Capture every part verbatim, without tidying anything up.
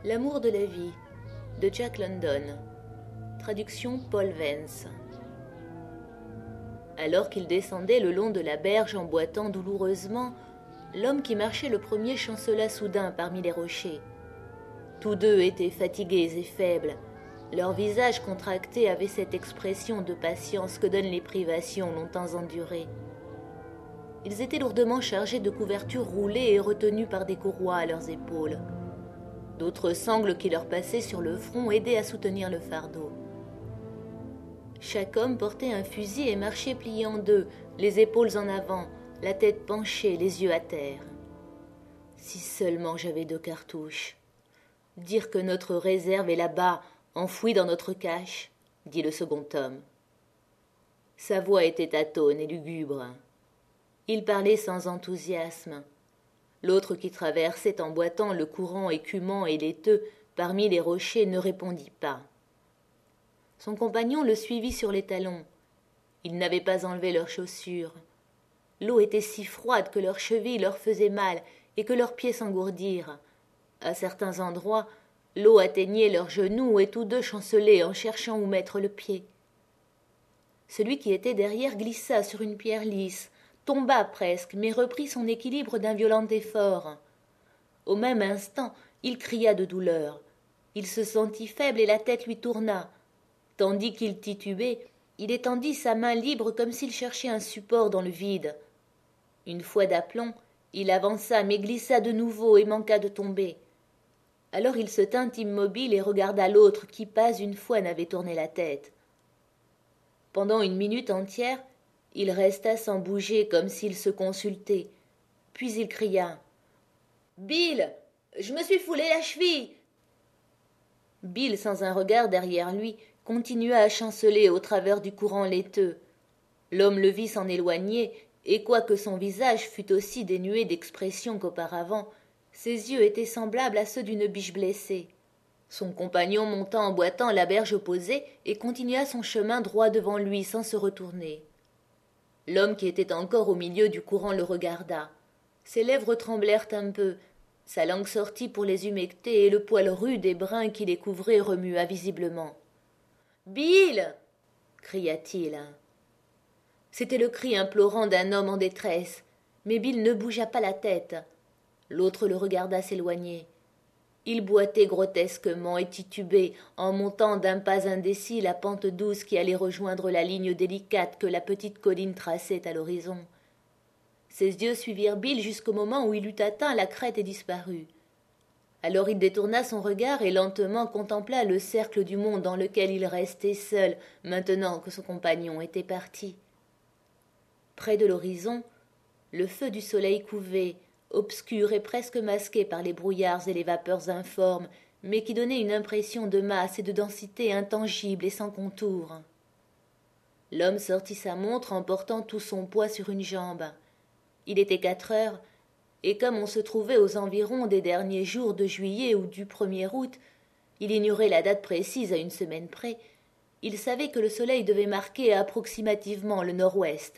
L'amour de la vie, de Jack London. Traduction Paul Vance. Alors qu'il descendait le long de la berge en boitant douloureusement, l'homme qui marchait le premier chancela soudain parmi les rochers. Tous deux étaient fatigués et faibles. Leurs visages contractés avaient cette expression de patience que donnent les privations longtemps endurées. Ils étaient lourdement chargés de couvertures roulées et retenues par des courroies à leurs épaules. D'autres sangles qui leur passaient sur le front aidaient à soutenir le fardeau. Chaque homme portait un fusil et marchait plié en deux, les épaules en avant, la tête penchée, les yeux à terre. Si seulement j'avais deux cartouches. Dire que notre réserve est là-bas, enfouie dans notre cache, dit le second homme. Sa voix était atone et lugubre. Il parlait sans enthousiasme. L'autre qui traversait en boitant le courant écumant et laiteux parmi les rochers ne répondit pas. Son compagnon le suivit sur les talons. Ils n'avaient pas enlevé leurs chaussures. L'eau était si froide que leurs chevilles leur faisaient mal et que leurs pieds s'engourdirent. À certains endroits, l'eau atteignait leurs genoux et tous deux chancelaient en cherchant où mettre le pied. Celui qui était derrière glissa sur une pierre lisse, tomba presque, mais reprit son équilibre d'un violent effort. Au même instant, il cria de douleur. Il se sentit faible et la tête lui tourna. Tandis qu'il titubait, il étendit sa main libre comme s'il cherchait un support dans le vide. Une fois d'aplomb, il avança mais glissa de nouveau et manqua de tomber. Alors il se tint immobile et regarda l'autre qui pas une fois n'avait tourné la tête. Pendant une minute entière, il resta sans bouger comme s'il se consultait. Puis il cria « Bill, je me suis foulé la cheville !» Bill, sans un regard derrière lui, continua à chanceler au travers du courant laiteux. L'homme le vit s'en éloigner, et quoique son visage fût aussi dénué d'expression qu'auparavant, ses yeux étaient semblables à ceux d'une biche blessée. Son compagnon monta en boitant la berge opposée et continua son chemin droit devant lui sans se retourner. L'homme qui était encore au milieu du courant le regarda. Ses lèvres tremblèrent un peu, sa langue sortit pour les humecter et le poil rude et brun qui les couvrait remua visiblement. « Bill !» cria-t-il. C'était le cri implorant d'un homme en détresse, mais Bill ne bougea pas la tête. L'autre le regarda s'éloigner. Il boitait grotesquement et titubait en montant d'un pas indécis la pente douce qui allait rejoindre la ligne délicate que la petite colline traçait à l'horizon. Ses yeux suivirent Bill jusqu'au moment où il eut atteint la crête et disparu. Alors il détourna son regard et lentement contempla le cercle du monde dans lequel il restait seul maintenant que son compagnon était parti. Près de l'horizon, le feu du soleil couvait, obscur et presque masqué par les brouillards et les vapeurs informes, mais qui donnait une impression de masse et de densité intangible et sans contour. L'homme sortit sa montre en portant tout son poids sur une jambe. Il était quatre heures, et comme on se trouvait aux environs des derniers jours de juillet ou du premier août, il ignorait la date précise à une semaine près, il savait que le soleil devait marquer approximativement le nord-ouest.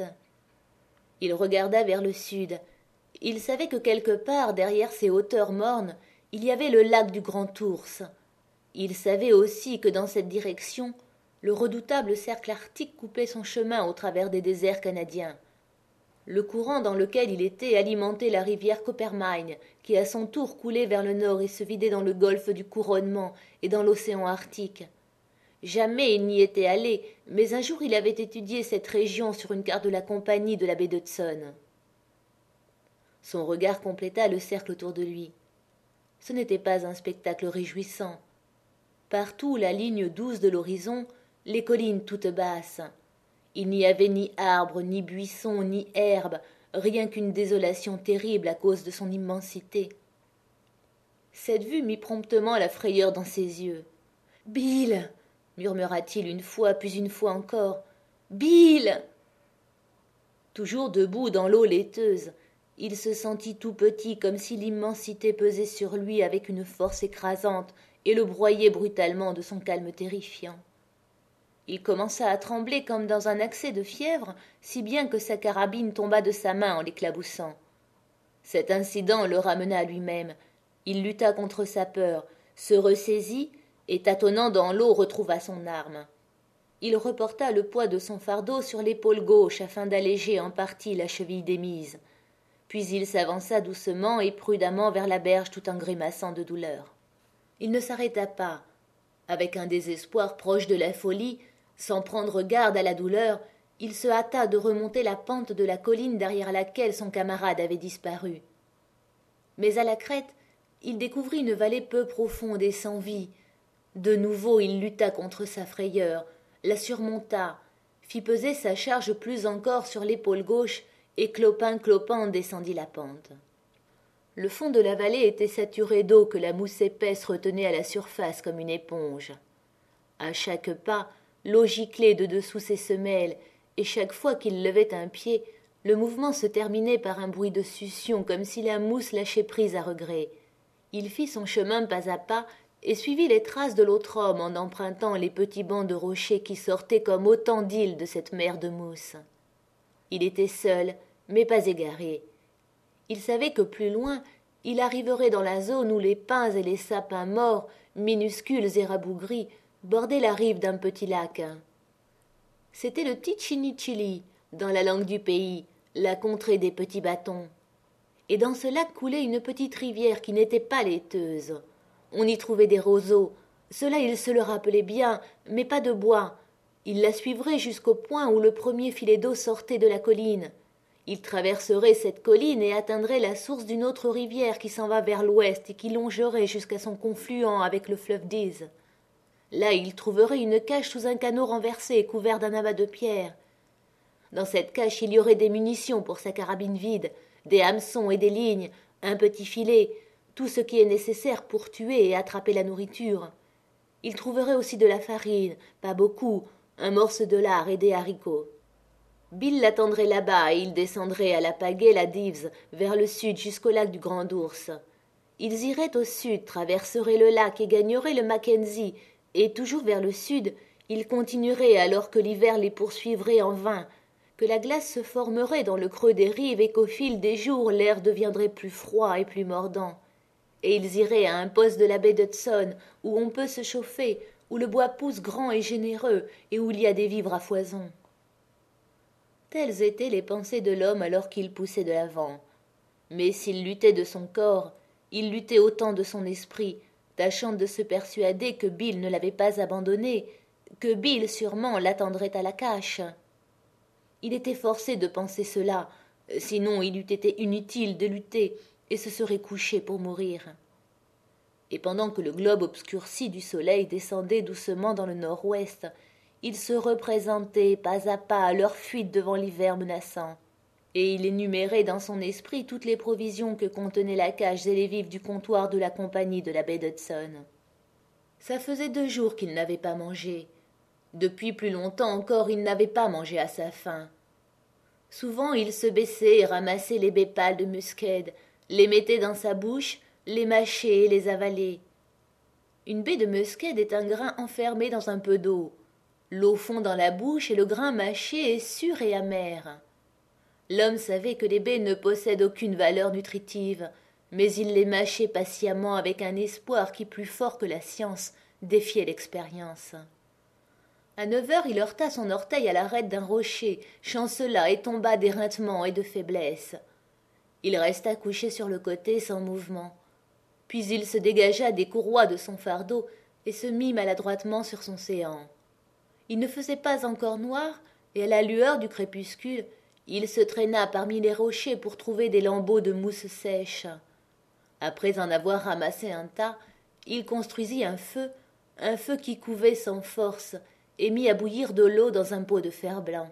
Il regarda vers le sud. Il savait que quelque part derrière ces hauteurs mornes, il y avait le lac du Grand Ours. Il savait aussi que dans cette direction, le redoutable cercle arctique coupait son chemin au travers des déserts canadiens. Le courant dans lequel il était alimentait la rivière Coppermine, qui à son tour coulait vers le nord et se vidait dans le golfe du Couronnement et dans l'océan Arctique. Jamais il n'y était allé, mais un jour il avait étudié cette région sur une carte de la compagnie de la baie d'Hudson. Son regard compléta le cercle autour de lui. Ce n'était pas un spectacle réjouissant. Partout la ligne douce de l'horizon, les collines toutes basses. Il n'y avait ni arbres, ni buissons, ni herbes, rien qu'une désolation terrible à cause de son immensité. Cette vue mit promptement la frayeur dans ses yeux. « Bill !» murmura-t-il une fois, puis une fois encore. « Bill !» Toujours debout dans l'eau laiteuse, il se sentit tout petit comme si l'immensité pesait sur lui avec une force écrasante et le broyait brutalement de son calme terrifiant. Il commença à trembler comme dans un accès de fièvre, si bien que sa carabine tomba de sa main en l'éclaboussant. Cet incident le ramena à lui-même. Il lutta contre sa peur, se ressaisit et, tâtonnant dans l'eau, retrouva son arme. Il reporta le poids de son fardeau sur l'épaule gauche afin d'alléger en partie la cheville démise. Puis il s'avança doucement et prudemment vers la berge tout en grimaçant de douleur. Il ne s'arrêta pas. Avec un désespoir proche de la folie, sans prendre garde à la douleur, il se hâta de remonter la pente de la colline derrière laquelle son camarade avait disparu. Mais à la crête, il découvrit une vallée peu profonde et sans vie. De nouveau il lutta contre sa frayeur, la surmonta, fit peser sa charge plus encore sur l'épaule gauche, et clopin-clopin descendit la pente. Le fond de la vallée était saturé d'eau que la mousse épaisse retenait à la surface comme une éponge. À chaque pas, l'eau giclait de dessous ses semelles, et chaque fois qu'il levait un pied, le mouvement se terminait par un bruit de succion comme si la mousse lâchait prise à regret. Il fit son chemin pas à pas et suivit les traces de l'autre homme en empruntant les petits bancs de rochers qui sortaient comme autant d'îles de cette mer de mousse. Il était seul, mais pas égaré. Il savait que plus loin, il arriverait dans la zone où les pins et les sapins morts, minuscules et rabougris, bordaient la rive d'un petit lac. C'était le Tichinitchili, dans la langue du pays, la contrée des petits bâtons. Et dans ce lac coulait une petite rivière qui n'était pas laiteuse. On y trouvait des roseaux. Cela il se le rappelait bien, mais pas de bois. Il la suivrait jusqu'au point où le premier filet d'eau sortait de la colline. Il traverserait cette colline et atteindrait la source d'une autre rivière qui s'en va vers l'ouest et qui longerait jusqu'à son confluent avec le fleuve Diz. Là, il trouverait une cache sous un canot renversé couvert d'un amas de pierres. Dans cette cache, il y aurait des munitions pour sa carabine vide, des hameçons et des lignes, un petit filet, tout ce qui est nécessaire pour tuer et attraper la nourriture. Il trouverait aussi de la farine, pas beaucoup, un morceau de lard et des haricots. Bill l'attendrait là-bas et ils descendraient à la pagaie la Dives vers le sud jusqu'au lac du Grand Ours. Ils iraient au sud, traverseraient le lac et gagneraient le Mackenzie, et toujours vers le sud, ils continueraient alors que l'hiver les poursuivrait en vain, que la glace se formerait dans le creux des rives et qu'au fil des jours l'air deviendrait plus froid et plus mordant. Et ils iraient à un poste de la baie d'Hudson où on peut se chauffer, où le bois pousse grand et généreux et où il y a des vivres à foison. Telles étaient les pensées de l'homme alors qu'il poussait de l'avant. Mais s'il luttait de son corps, il luttait autant de son esprit, tâchant de se persuader que Bill ne l'avait pas abandonné, que Bill sûrement l'attendrait à la cache. Il était forcé de penser cela, sinon il eût été inutile de lutter et se serait couché pour mourir. Et pendant que le globe obscurci du soleil descendait doucement dans le nord-ouest, il se représentait pas à pas leur fuite devant l'hiver menaçant, et il énumérait dans son esprit toutes les provisions que contenaient la cage et les vivres du comptoir de la compagnie de la baie d'Hudson. Ça faisait deux jours qu'il n'avait pas mangé. Depuis plus longtemps encore, il n'avait pas mangé à sa faim. Souvent, il se baissait et ramassait les baies pâles de muscade, les mettait dans sa bouche, les mâchait et les avalait. Une baie de muscade est un grain enfermé dans un peu d'eau. L'eau fond dans la bouche et le grain mâché est sûr et amer. L'homme savait que les baies ne possèdent aucune valeur nutritive, mais il les mâchait patiemment avec un espoir qui, plus fort que la science, défiait l'expérience. À neuf heures, il heurta son orteil à l'arête d'un rocher, chancela et tomba d'éreintement et de faiblesse. Il resta couché sur le côté sans mouvement. Puis il se dégagea des courroies de son fardeau et se mit maladroitement sur son séant. Il ne faisait pas encore noir, et à la lueur du crépuscule, il se traîna parmi les rochers pour trouver des lambeaux de mousse sèche. Après en avoir ramassé un tas, il construisit un feu, un feu qui couvait sans force, et mit à bouillir de l'eau dans un pot de fer blanc.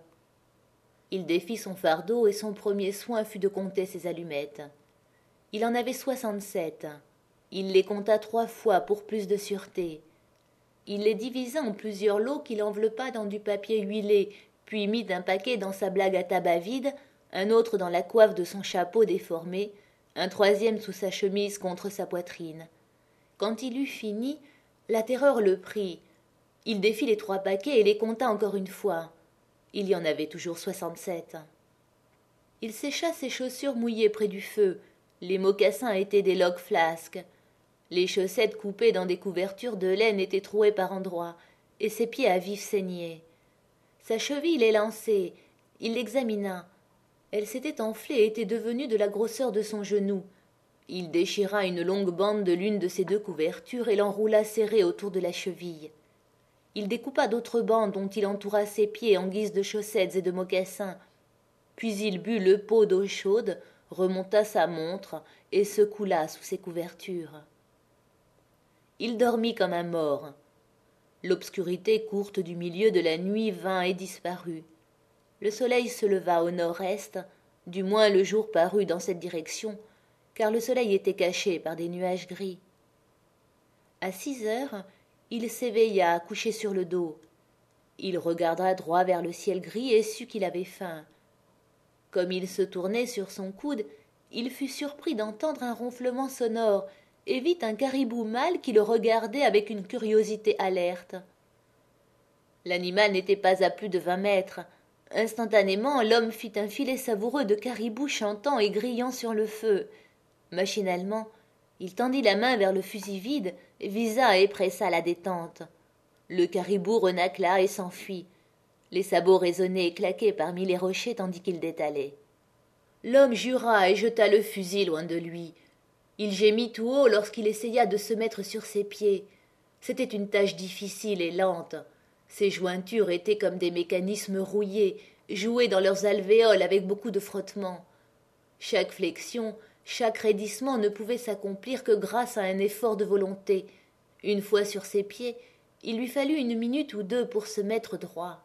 Il défit son fardeau et son premier soin fut de compter ses allumettes. Il en avait soixante-sept. Il les compta trois fois pour plus de sûreté. Il les divisa en plusieurs lots qu'il enveloppa dans du papier huilé, puis mit un paquet dans sa blague à tabac vide, un autre dans la coiffe de son chapeau déformé, un troisième sous sa chemise contre sa poitrine. Quand il eut fini, la terreur le prit. Il défit les trois paquets et les compta encore une fois. Il y en avait toujours soixante-sept. Il sécha ses chaussures mouillées près du feu. Les mocassins étaient des log flasques. Les chaussettes coupées dans des couvertures de laine étaient trouées par endroits, et ses pieds à vif saignaient. Sa cheville élancée, il l'examina. Elle s'était enflée et était devenue de la grosseur de son genou. Il déchira une longue bande de l'une de ces deux couvertures et l'enroula serrée autour de la cheville. Il découpa d'autres bandes dont il entoura ses pieds en guise de chaussettes et de mocassins. Puis il but le pot d'eau chaude, remonta sa montre et se coula sous ses couvertures. Il dormit comme un mort. L'obscurité courte du milieu de la nuit vint et disparut. Le soleil se leva au nord-est, du moins le jour parut dans cette direction, car le soleil était caché par des nuages gris. À six heures, il s'éveilla, couché sur le dos. Il regarda droit vers le ciel gris et sut qu'il avait faim. Comme il se tournait sur son coude, il fut surpris d'entendre un ronflement sonore et vit un caribou mâle qui le regardait avec une curiosité alerte. L'animal n'était pas à plus de vingt mètres. Instantanément, l'homme fit un filet savoureux de caribou chantant et grillant sur le feu. Machinalement, il tendit la main vers le fusil vide, visa et pressa la détente. Le caribou renâcla et s'enfuit. Les sabots résonnaient et claquaient parmi les rochers tandis qu'il détalait. L'homme jura et jeta le fusil loin de lui. Il gémit tout haut lorsqu'il essaya de se mettre sur ses pieds. C'était une tâche difficile et lente. Ses jointures étaient comme des mécanismes rouillés, joués dans leurs alvéoles avec beaucoup de frottement. Chaque flexion, chaque raidissement ne pouvait s'accomplir que grâce à un effort de volonté. Une fois sur ses pieds, il lui fallut une minute ou deux pour se mettre droit.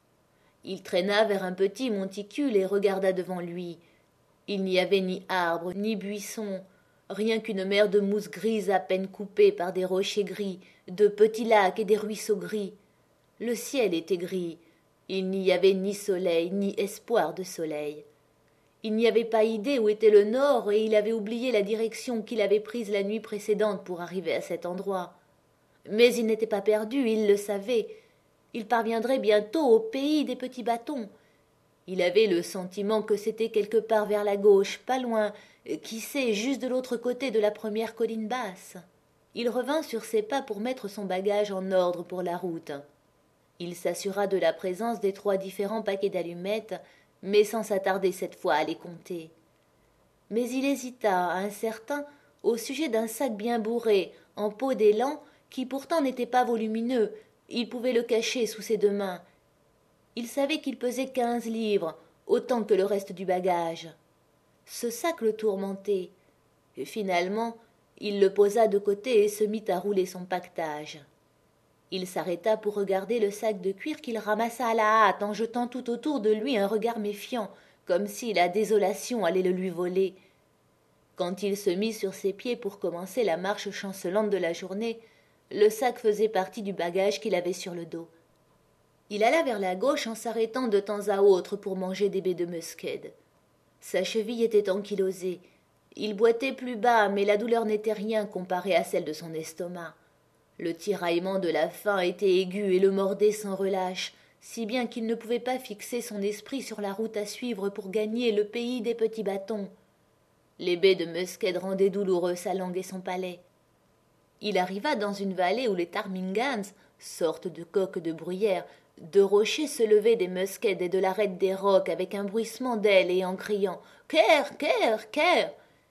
Il traîna vers un petit monticule et regarda devant lui. Il n'y avait ni arbre, ni buisson, rien qu'une mer de mousse grise à peine coupée par des rochers gris, de petits lacs et des ruisseaux gris. Le ciel était gris. Il n'y avait ni soleil, ni espoir de soleil. Il n'y avait pas idée où était le nord et il avait oublié la direction qu'il avait prise la nuit précédente pour arriver à cet endroit. Mais il n'était pas perdu, il le savait. Il parviendrait bientôt au pays des petits bâtons. Il avait le sentiment que c'était quelque part vers la gauche, pas loin, qui sait, juste de l'autre côté de la première colline basse. Il revint sur ses pas pour mettre son bagage en ordre pour la route. Il s'assura de la présence des trois différents paquets d'allumettes, mais sans s'attarder cette fois à les compter. Mais il hésita, incertain, au sujet d'un sac bien bourré, en peau d'élan, qui pourtant n'était pas volumineux. Il pouvait le cacher sous ses deux mains. Il savait qu'il pesait quinze livres, autant que le reste du bagage. Ce sac le tourmentait. Et finalement, il le posa de côté et se mit à rouler son paquetage. Il s'arrêta pour regarder le sac de cuir qu'il ramassa à la hâte en jetant tout autour de lui un regard méfiant, comme si la désolation allait le lui voler. Quand il se mit sur ses pieds pour commencer la marche chancelante de la journée, le sac faisait partie du bagage qu'il avait sur le dos. Il alla vers la gauche en s'arrêtant de temps à autre pour manger des baies de muscade. Sa cheville était ankylosée. Il boitait plus bas, mais la douleur n'était rien comparée à celle de son estomac. Le tiraillement de la faim était aigu et le mordait sans relâche, si bien qu'il ne pouvait pas fixer son esprit sur la route à suivre pour gagner le pays des petits bâtons. Les baies de muscade rendaient douloureux sa langue et son palais. Il arriva dans une vallée où les Tarmingans, sorte de coques de bruyère, de rochers se levaient des muscades et de l'arête des rocs avec un bruissement d'ailes et en criant « Ker, ker, ker !»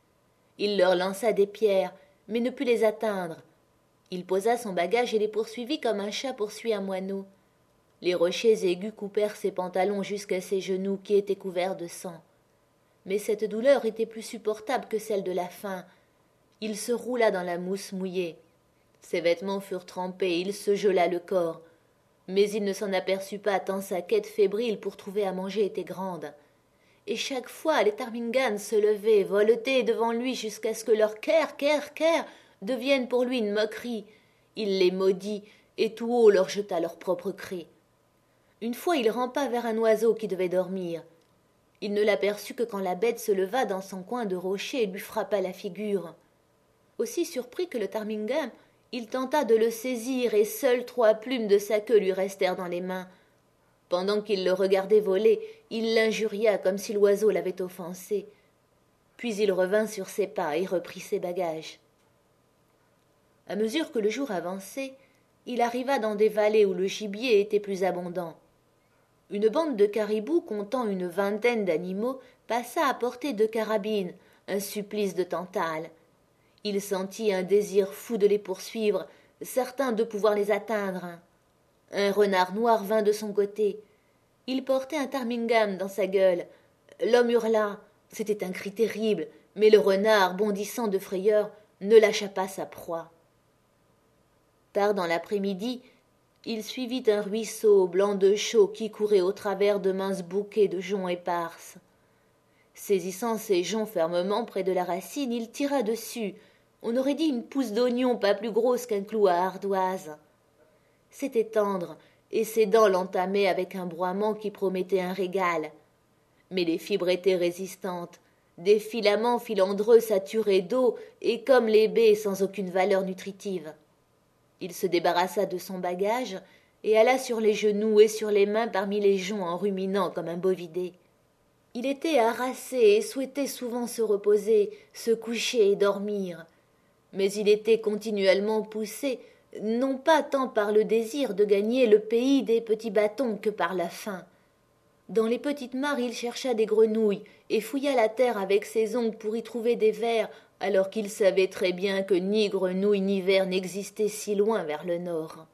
Il leur lança des pierres, mais ne put les atteindre. Il posa son bagage et les poursuivit comme un chat poursuit un moineau. Les rochers aigus coupèrent ses pantalons jusqu'à ses genoux qui étaient couverts de sang. Mais cette douleur était plus supportable que celle de la faim. Il se roula dans la mousse mouillée. Ses vêtements furent trempés, il se gela le corps. Mais il ne s'en aperçut pas tant sa quête fébrile pour trouver à manger était grande. Et chaque fois les Tarmingans se levaient, voletaient devant lui jusqu'à ce que leur « ker, ker, ker » devienne pour lui une moquerie. Il les maudit, et tout haut leur jeta leur propre cri. Une fois il rampa vers un oiseau qui devait dormir. Il ne l'aperçut que quand la bête se leva dans son coin de rocher et lui frappa la figure. Aussi surpris que le Tarmingam, il tenta de le saisir et seules trois plumes de sa queue lui restèrent dans les mains. Pendant qu'il le regardait voler, il l'injuria comme si l'oiseau l'avait offensé. Puis il revint sur ses pas et reprit ses bagages. À mesure que le jour avançait, il arriva dans des vallées où le gibier était plus abondant. Une bande de caribous comptant une vingtaine d'animaux passa à portée de carabine, un supplice de tantale. Il sentit un désir fou de les poursuivre, certain de pouvoir les atteindre. Un renard noir vint de son côté. Il portait un tarmingam dans sa gueule. L'homme hurla. C'était un cri terrible, mais le renard, bondissant de frayeur, ne lâcha pas sa proie. Tard dans l'après-midi, il suivit un ruisseau blanc de chaux qui courait au travers de minces bouquets de joncs éparses. Saisissant ces joncs fermement près de la racine, il tira dessus. On aurait dit une pousse d'oignon pas plus grosse qu'un clou à ardoise. C'était tendre, et ses dents l'entamaient avec un broiement qui promettait un régal. Mais les fibres étaient résistantes, des filaments filandreux saturés d'eau et comme les baies sans aucune valeur nutritive. Il se débarrassa de son bagage et alla sur les genoux et sur les mains parmi les joncs en ruminant comme un bovidé. Il était harassé et souhaitait souvent se reposer, se coucher et dormir. Mais il était continuellement poussé, non pas tant par le désir de gagner le pays des petits bâtons que par la faim. Dans les petites mares, il chercha des grenouilles et fouilla la terre avec ses ongles pour y trouver des vers, alors qu'il savait très bien que ni grenouilles ni vers n'existaient si loin vers le nord.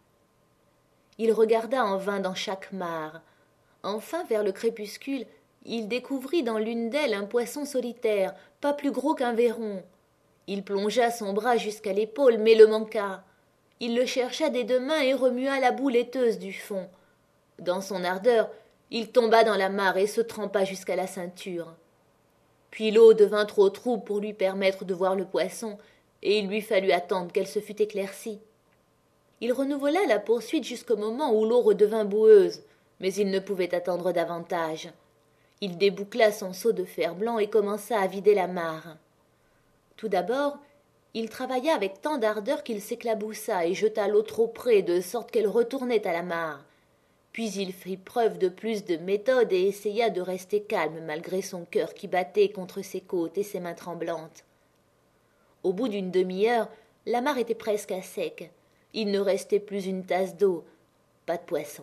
Il regarda en vain dans chaque mare. Enfin, vers le crépuscule, il découvrit dans l'une d'elles un poisson solitaire, pas plus gros qu'un verron. Il plongea son bras jusqu'à l'épaule, mais le manqua. Il le chercha des deux mains et remua la boue laiteuse du fond. Dans son ardeur, il tomba dans la mare et se trempa jusqu'à la ceinture. Puis l'eau devint trop trouble pour lui permettre de voir le poisson, et il lui fallut attendre qu'elle se fût éclaircie. Il renouvela la poursuite jusqu'au moment où l'eau redevint boueuse, mais il ne pouvait attendre davantage. Il déboucla son seau de fer-blanc et commença à vider la mare. Tout d'abord, il travailla avec tant d'ardeur qu'il s'éclaboussa et jeta l'eau trop près, de sorte qu'elle retournait à la mare. Puis il fit preuve de plus de méthode et essaya de rester calme malgré son cœur qui battait contre ses côtes et ses mains tremblantes. Au bout d'une demi-heure, la mare était presque à sec. Il ne restait plus une tasse d'eau, pas de poisson.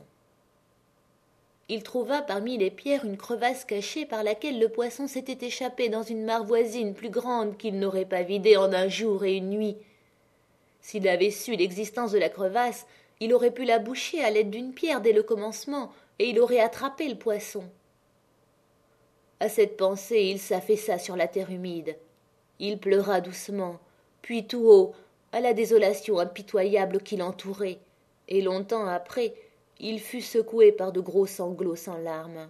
Il trouva parmi les pierres une crevasse cachée par laquelle le poisson s'était échappé dans une mare voisine plus grande qu'il n'aurait pas vidée en un jour et une nuit. S'il avait su l'existence de la crevasse, il aurait pu la boucher à l'aide d'une pierre dès le commencement, et il aurait attrapé le poisson. À cette pensée, il s'affaissa sur la terre humide. Il pleura doucement, puis tout haut, à la désolation impitoyable qui l'entourait, et longtemps après, il fut secoué par de gros sanglots sans larmes.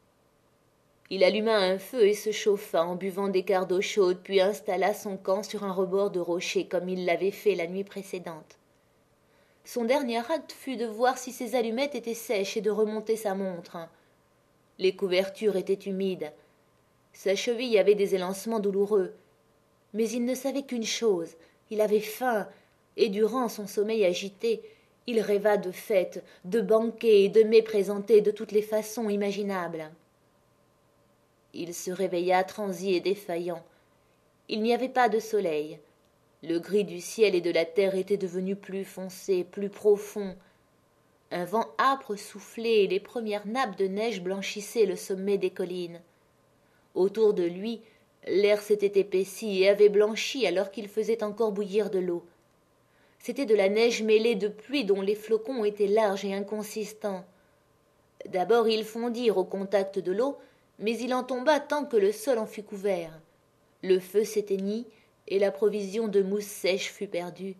Il alluma un feu et se chauffa en buvant des quarts d'eau chaude, puis installa son camp sur un rebord de rocher comme il l'avait fait la nuit précédente. Son dernier acte fut de voir si ses allumettes étaient sèches et de remonter sa montre. Les couvertures étaient humides. Sa cheville avait des élancements douloureux. Mais il ne savait qu'une chose, il avait faim, et durant son sommeil agité, il rêva de fêtes, de banquets et de mets présentés de toutes les façons imaginables. Il se réveilla transi et défaillant. Il n'y avait pas de soleil. Le gris du ciel et de la terre était devenu plus foncé, plus profond. Un vent âpre soufflait et les premières nappes de neige blanchissaient le sommet des collines. Autour de lui, l'air s'était épaissi et avait blanchi alors qu'il faisait encore bouillir de l'eau. C'était de la neige mêlée de pluie dont les flocons étaient larges et inconsistants. D'abord ils fondirent au contact de l'eau, mais il en tomba tant que le sol en fut couvert. Le feu s'éteignit, et la provision de mousse sèche fut perdue.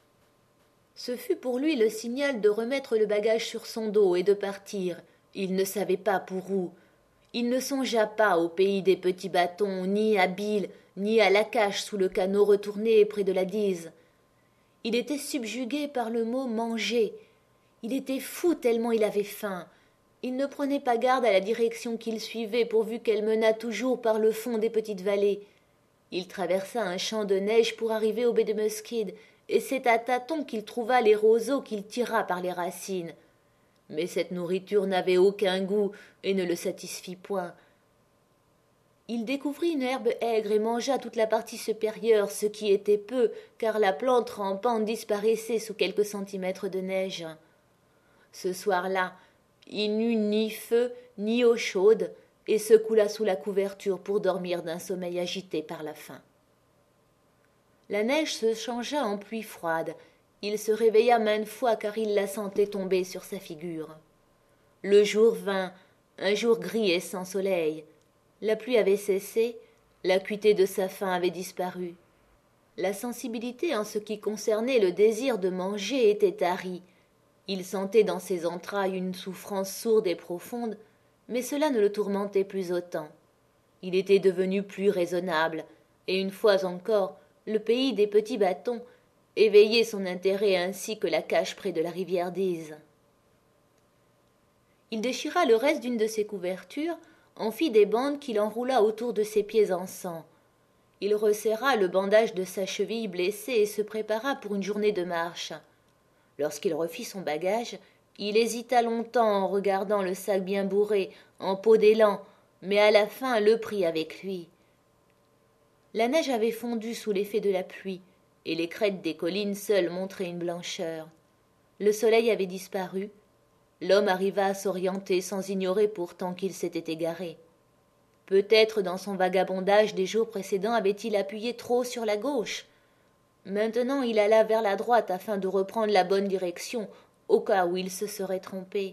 Ce fut pour lui le signal de remettre le bagage sur son dos et de partir. Il ne savait pas pour où. Il ne songea pas au pays des petits bâtons, ni à Bill, ni à Lakash sous le canot retourné près de la Dise. Il était subjugué par le mot « manger ». Il était fou tellement il avait faim. Il ne prenait pas garde à la direction qu'il suivait pourvu qu'elle menât toujours par le fond des petites vallées. Il traversa un champ de neige pour arriver au baie de Muskid, et c'est à tâtons qu'il trouva les roseaux qu'il tira par les racines. Mais cette nourriture n'avait aucun goût et ne le satisfit point. Il découvrit une herbe aigre et mangea toute la partie supérieure, ce qui était peu, car la plante rampante disparaissait sous quelques centimètres de neige. Ce soir-là, il n'eut ni feu ni eau chaude, et se coula sous la couverture pour dormir d'un sommeil agité par la faim. La neige se changea en pluie froide. Il se réveilla maintes fois car il la sentait tomber sur sa figure. Le jour vint, un jour gris et sans soleil. La pluie avait cessé, l'acuité de sa faim avait disparu. La sensibilité en ce qui concernait le désir de manger était tarie. Il sentait dans ses entrailles une souffrance sourde et profonde, mais cela ne le tourmentait plus autant. Il était devenu plus raisonnable, et une fois encore, le pays des petits bâtons éveillait son intérêt ainsi que la cache près de la rivière d'Ise. Il déchira le reste d'une de ses couvertures, en fit des bandes qu'il enroula autour de ses pieds en sang. Il resserra le bandage de sa cheville blessée et se prépara pour une journée de marche. Lorsqu'il refit son bagage, il hésita longtemps en regardant le sac bien bourré, en peau d'élan, mais à la fin le prit avec lui. La neige avait fondu sous l'effet de la pluie, et les crêtes des collines seules montraient une blancheur. Le soleil avait disparu. L'homme arriva à s'orienter sans ignorer pourtant qu'il s'était égaré. Peut-être dans son vagabondage des jours précédents avait-il appuyé trop sur la gauche. Maintenant il alla vers la droite afin de reprendre la bonne direction, au cas où il se serait trompé.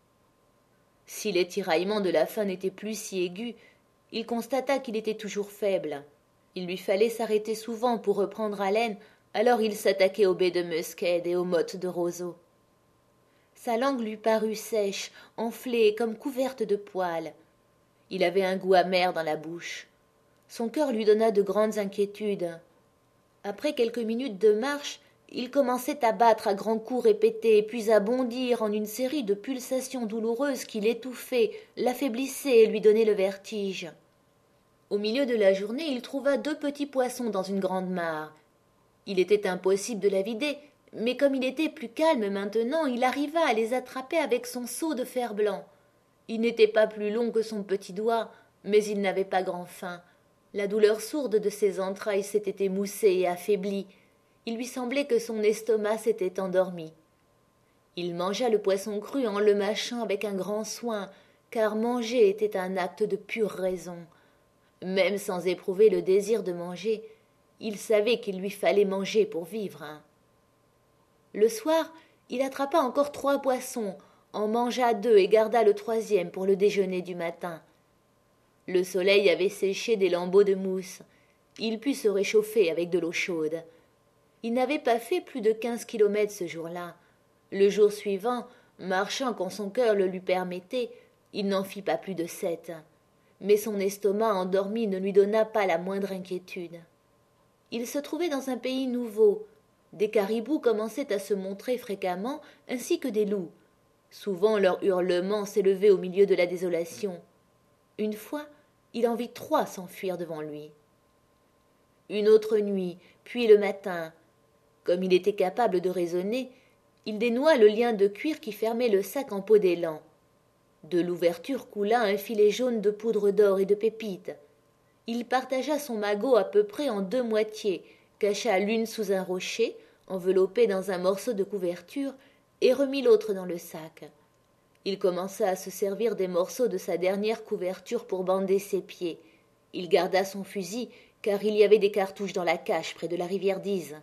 Si les tiraillements de la faim n'étaient plus si aigus, il constata qu'il était toujours faible. Il lui fallait s'arrêter souvent pour reprendre haleine, alors il s'attaquait aux baies de muscade et aux mottes de roseau. Sa langue lui parut sèche, enflée, comme couverte de poils. Il avait un goût amer dans la bouche. Son cœur lui donna de grandes inquiétudes. Après quelques minutes de marche, il commençait à battre à grands coups répétés, puis à bondir en une série de pulsations douloureuses qui l'étouffaient, l'affaiblissaient et lui donnaient le vertige. Au milieu de la journée, il trouva deux petits poissons dans une grande mare. Il était impossible de la vider, mais comme il était plus calme maintenant, il arriva à les attraper avec son seau de fer-blanc. Il n'était pas plus long que son petit doigt, mais il n'avait pas grand faim. La douleur sourde de ses entrailles s'était émoussée et affaiblie. Il lui semblait que son estomac s'était endormi. Il mangea le poisson cru en le mâchant avec un grand soin, car manger était un acte de pure raison. Même sans éprouver le désir de manger, il savait qu'il lui fallait manger pour vivre. Hein. Le soir, il attrapa encore trois poissons, en mangea deux et garda le troisième pour le déjeuner du matin. Le soleil avait séché des lambeaux de mousse. Il put se réchauffer avec de l'eau chaude. Il n'avait pas fait plus de quinze kilomètres ce jour-là. Le jour suivant, marchant quand son cœur le lui permettait, il n'en fit pas plus de sept. Mais son estomac endormi ne lui donna pas la moindre inquiétude. Il se trouvait dans un pays nouveau. Des caribous commençaient à se montrer fréquemment, ainsi que des loups. Souvent leurs hurlements s'élevaient au milieu de la désolation. Une fois, il en vit trois s'enfuir devant lui. Une autre nuit, puis le matin. Comme il était capable de raisonner, il dénoua le lien de cuir qui fermait le sac en peau d'élan. De l'ouverture coula un filet jaune de poudre d'or et de pépites. Il partagea son magot à peu près en deux moitiés, cacha l'une sous un rocher, enveloppé dans un morceau de couverture, et remit l'autre dans le sac. Il commença à se servir des morceaux de sa dernière couverture pour bander ses pieds. Il garda son fusil, car il y avait des cartouches dans la cache près de la rivière d'Ise.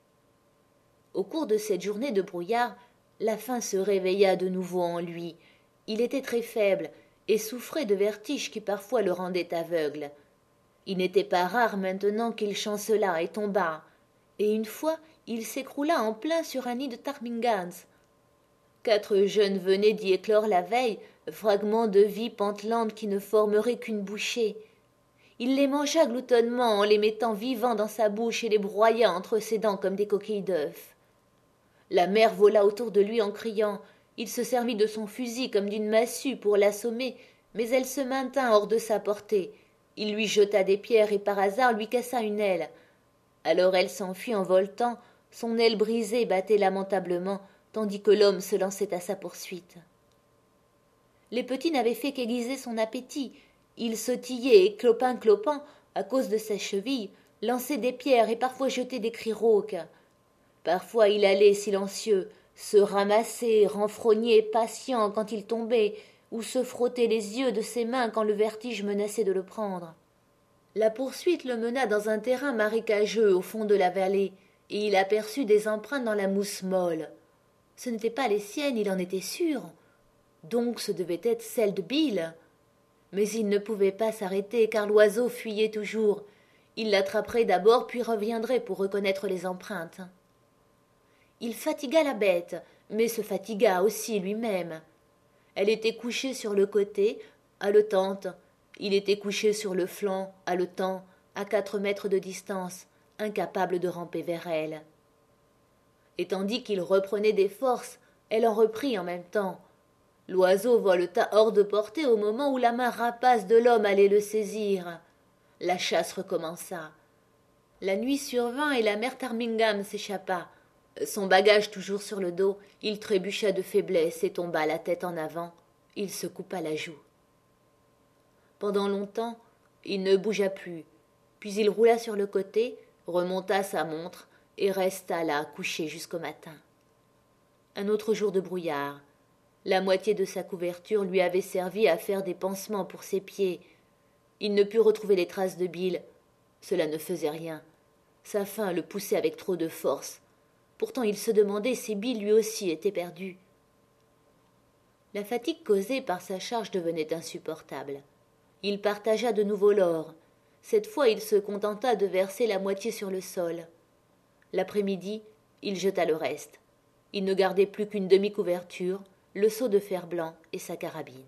Au cours de cette journée de brouillard, la faim se réveilla de nouveau en lui. Il était très faible et souffrait de vertiges qui parfois le rendaient aveugle. Il n'était pas rare maintenant qu'il chancelât et tombât, et une fois il s'écroula en plein sur un nid de ptarmigans. Quatre jeunes venaient d'y éclore la veille, fragments de vie pantelante qui ne formeraient qu'une bouchée. Il les mangea gloutonnement en les mettant vivants dans sa bouche et les broya entre ses dents comme des coquilles d'œufs. La mère vola autour de lui en criant. Il se servit de son fusil comme d'une massue pour l'assommer, mais elle se maintint hors de sa portée. Il lui jeta des pierres et par hasard lui cassa une aile. Alors elle s'enfuit en voltant, son aile brisée battait lamentablement, tandis que l'homme se lançait à sa poursuite. Les petits n'avaient fait qu'aiguiser son appétit. Il sautillait et, clopin-clopant, à cause de sa cheville, lançait des pierres et parfois jetait des cris rauques. Parfois il allait silencieux, se ramasser, renfrogner, patient quand il tombait, ou se frotter les yeux de ses mains quand le vertige menaçait de le prendre. La poursuite le mena dans un terrain marécageux au fond de la vallée, et il aperçut des empreintes dans la mousse molle. Ce n'étaient pas les siennes, il en était sûr. Donc ce devaient être celles de Bill. Mais il ne pouvait pas s'arrêter, car l'oiseau fuyait toujours. Il l'attraperait d'abord, puis reviendrait pour reconnaître les empreintes. Il fatigua la bête, mais se fatigua aussi lui-même. Elle était couchée sur le côté, haletante. Il était couché sur le flanc, haletant, à quatre mètres de distance, incapable de ramper vers elle. Et tandis qu'il reprenait des forces, elle en reprit en même temps. L'oiseau voleta hors de portée au moment où la main rapace de l'homme allait le saisir. La chasse recommença. La nuit survint et la mère Tarmingham s'échappa. Son bagage toujours sur le dos, il trébucha de faiblesse et tomba la tête en avant. Il se coupa la joue. Pendant longtemps, il ne bougea plus, puis il roula sur le côté, remonta sa montre et resta là, couché jusqu'au matin. Un autre jour de brouillard. La moitié de sa couverture lui avait servi à faire des pansements pour ses pieds. Il ne put retrouver les traces de Bill. Cela ne faisait rien. Sa faim le poussait avec trop de force. Pourtant il se demandait si Bill lui aussi était perdu. La fatigue causée par sa charge devenait insupportable. Il partagea de nouveau l'or. Cette fois il se contenta de verser la moitié sur le sol. L'après-midi, il jeta le reste. Il ne gardait plus qu'une demi-couverture, le seau de fer-blanc et sa carabine.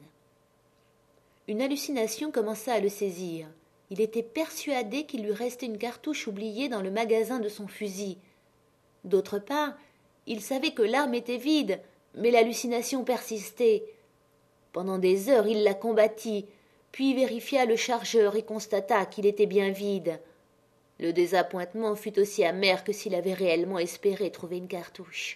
Une hallucination commença à le saisir. Il était persuadé qu'il lui restait une cartouche oubliée dans le magasin de son fusil. D'autre part, il savait que l'arme était vide, mais l'hallucination persistait. Pendant des heures, il la combattit, puis vérifia le chargeur et constata qu'il était bien vide. Le désappointement fut aussi amer que s'il avait réellement espéré trouver une cartouche.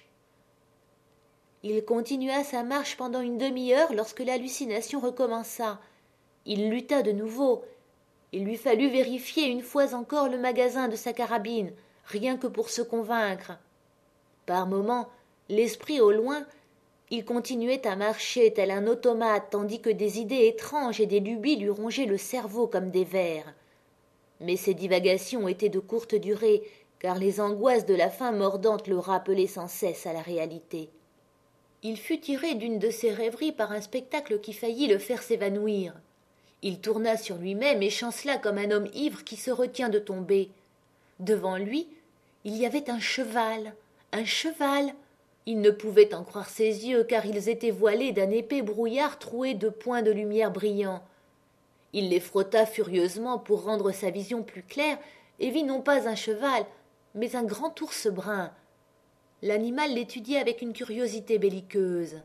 Il continua sa marche pendant une demi-heure lorsque l'hallucination recommença. Il lutta de nouveau. Il lui fallut vérifier une fois encore le magasin de sa carabine, rien que pour se convaincre. Par moments, l'esprit au loin, il continuait à marcher tel un automate, tandis que des idées étranges et des lubies lui rongeaient le cerveau comme des vers. Mais ces divagations étaient de courte durée, car les angoisses de la faim mordante le rappelaient sans cesse à la réalité. Il fut tiré d'une de ses rêveries par un spectacle qui faillit le faire s'évanouir. Il tourna sur lui-même et chancela comme un homme ivre qui se retient de tomber. Devant lui, il y avait un cheval, un cheval. Il ne pouvait en croire ses yeux, car ils étaient voilés d'un épais brouillard troué de points de lumière brillants. Il les frotta furieusement pour rendre sa vision plus claire, et vit non pas un cheval, mais un grand ours brun. L'animal l'étudiait avec une curiosité belliqueuse.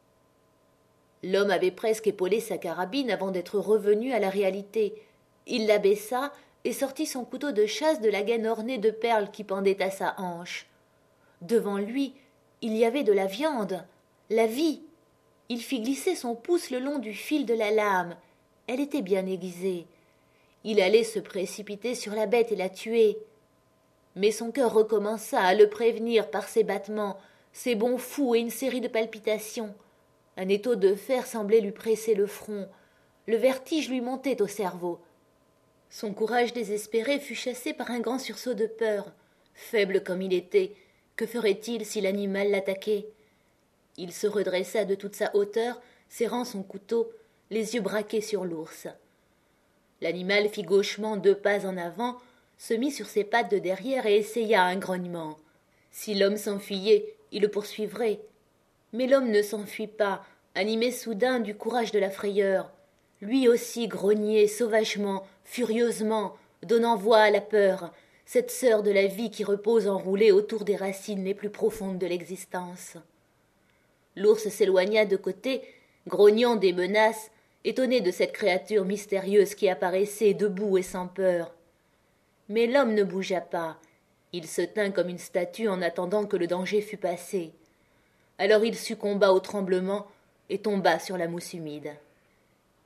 L'homme avait presque épaulé sa carabine avant d'être revenu à la réalité. Il la baissa et sortit son couteau de chasse de la gaine ornée de perles qui pendait à sa hanche. Devant lui, il y avait de la viande, la vie. Il fit glisser son pouce le long du fil de la lame. Elle était bien aiguisée. Il allait se précipiter sur la bête et la tuer. Mais son cœur recommença à le prévenir par ses battements, ses bonds fous et une série de palpitations. Un étau de fer semblait lui presser le front. Le vertige lui montait au cerveau. Son courage désespéré fut chassé par un grand sursaut de peur. Faible comme il était, que ferait-il si l'animal l'attaquait? Il se redressa de toute sa hauteur, serrant son couteau, les yeux braqués sur l'ours. L'animal fit gauchement deux pas en avant, se mit sur ses pattes de derrière et essaya un grognement. Si l'homme s'enfuyait, il le poursuivrait. Mais l'homme ne s'enfuit pas, animé soudain du courage de la frayeur. Lui aussi grognait sauvagement, furieusement, donnant voix à la peur, cette sœur de la vie qui repose enroulée autour des racines les plus profondes de l'existence. L'ours s'éloigna de côté, grognant des menaces, étonné de cette créature mystérieuse qui apparaissait debout et sans peur. Mais l'homme ne bougea pas. Il se tint comme une statue en attendant que le danger fût passé. Alors il succomba au tremblement et tomba sur la mousse humide.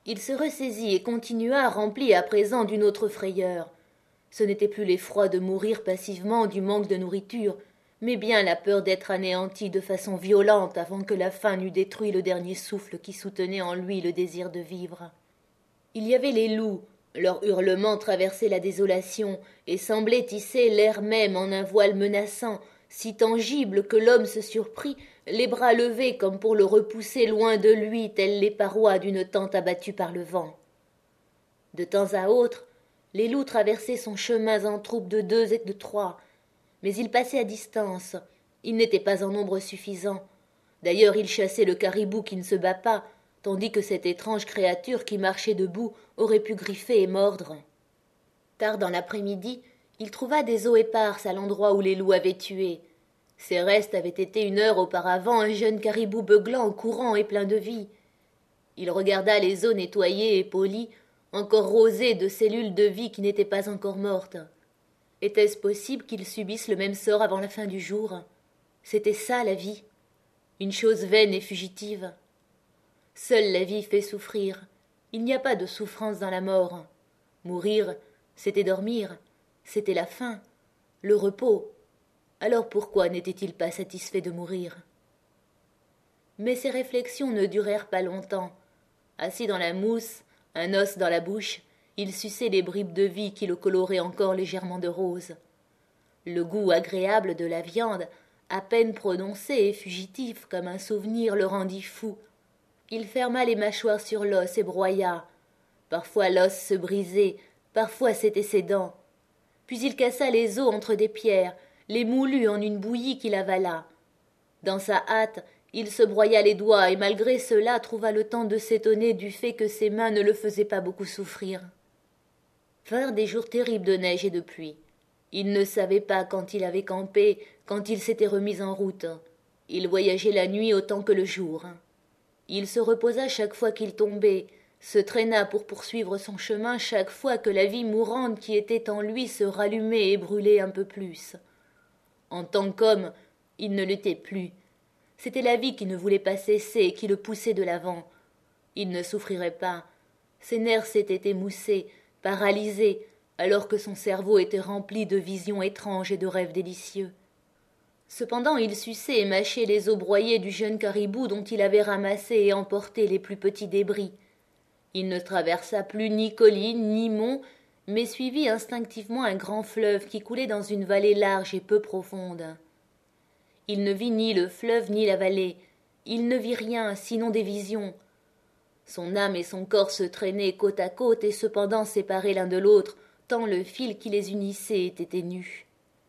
Il se ressaisit et continua, rempli à présent d'une autre frayeur. Ce n'était plus l'effroi de mourir passivement du manque de nourriture, mais bien la peur d'être anéanti de façon violente avant que la faim n'eût détruit le dernier souffle qui soutenait en lui le désir de vivre. Il y avait les loups. Leurs hurlements traversaient la désolation et semblaient tisser l'air même en un voile menaçant, si tangible que l'homme se surprit, les bras levés comme pour le repousser loin de lui, telles les parois d'une tente abattue par le vent. De temps à autre, les loups traversaient son chemin en troupes de deux et de trois, mais ils passaient à distance. Ils n'étaient pas en nombre suffisant. D'ailleurs, ils chassaient le caribou qui ne se bat pas, tandis que cette étrange créature qui marchait debout aurait pu griffer et mordre. Tard dans l'après-midi, il trouva des eaux éparses à l'endroit où les loups avaient tué. Ces restes avaient été une heure auparavant un jeune caribou beuglant, courant et plein de vie. Il regarda les eaux nettoyées et polies, encore rosées de cellules de vie qui n'étaient pas encore mortes. Était-ce possible qu'il subisse le même sort avant la fin du jour? C'était ça la vie, une chose vaine et fugitive. Seule la vie fait souffrir. Il n'y a pas de souffrance dans la mort. Mourir, c'était dormir, c'était la faim, le repos. Alors pourquoi n'était-il pas satisfait de mourir? Mais ces réflexions ne durèrent pas longtemps. Assis dans la mousse, un os dans la bouche, il suçait les bribes de vie qui le coloraient encore légèrement de rose. Le goût agréable de la viande, à peine prononcé et fugitif comme un souvenir, le rendit fou. Il ferma les mâchoires sur l'os et broya. Parfois l'os se brisait, parfois c'étaient ses dents. Puis il cassa les os entre des pierres, les moulut en une bouillie qu'il avala. Dans sa hâte, il se broya les doigts et malgré cela trouva le temps de s'étonner du fait que ses mains ne le faisaient pas beaucoup souffrir. Vinrent des jours terribles de neige et de pluie. Il ne savait pas quand il avait campé, quand il s'était remis en route. Il voyageait la nuit autant que le jour. Il se reposa chaque fois qu'il tombait, se traîna pour poursuivre son chemin chaque fois que la vie mourante qui était en lui se rallumait et brûlait un peu plus. En tant qu'homme, il ne l'était plus. C'était la vie qui ne voulait pas cesser et qui le poussait de l'avant. Il ne souffrirait pas. Ses nerfs s'étaient émoussés, paralysés, alors que son cerveau était rempli de visions étranges et de rêves délicieux. Cependant il suçait et mâchait les os broyés du jeune caribou dont il avait ramassé et emporté les plus petits débris. Il ne traversa plus ni collines ni monts, mais suivit instinctivement un grand fleuve qui coulait dans une vallée large et peu profonde. Il ne vit ni le fleuve ni la vallée, il ne vit rien, sinon des visions. Son âme et son corps se traînaient côte à côte et cependant séparés l'un de l'autre, tant le fil qui les unissait était ténu.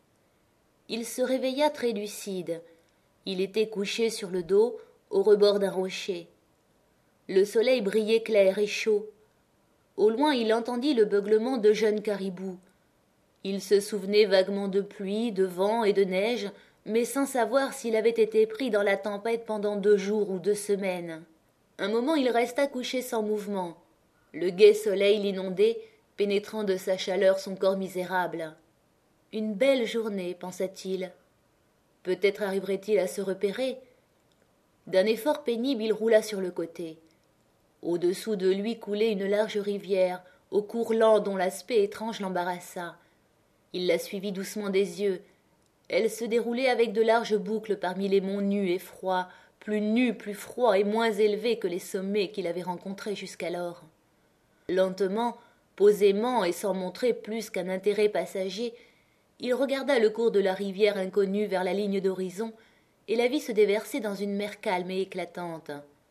Il se réveilla très lucide. Il était couché sur le dos, au rebord d'un rocher. Le soleil brillait clair et chaud. Au loin, il entendit le beuglement de jeunes caribous. Il se souvenait vaguement de pluie, de vent et de neige, mais sans savoir s'il avait été pris dans la tempête pendant deux jours ou deux semaines. Un moment, il resta couché sans mouvement. Le gai soleil l'inondait, pénétrant de sa chaleur son corps misérable. Une belle journée, pensa-t-il. Peut-être arriverait-il à se repérer. D'un effort pénible, il roula sur le côté. Au-dessous de lui coulait une large rivière, au cours lent dont l'aspect étrange l'embarrassa. Il la suivit doucement des yeux. Elle se déroulait avec de larges boucles parmi les monts nus et froids, plus nus, plus froids et moins élevés que les sommets qu'il avait rencontrés jusqu'alors. Lentement, posément et sans montrer plus qu'un intérêt passager, il regarda le cours de la rivière inconnue vers la ligne d'horizon et la vit se déverser dans une mer calme et éclatante.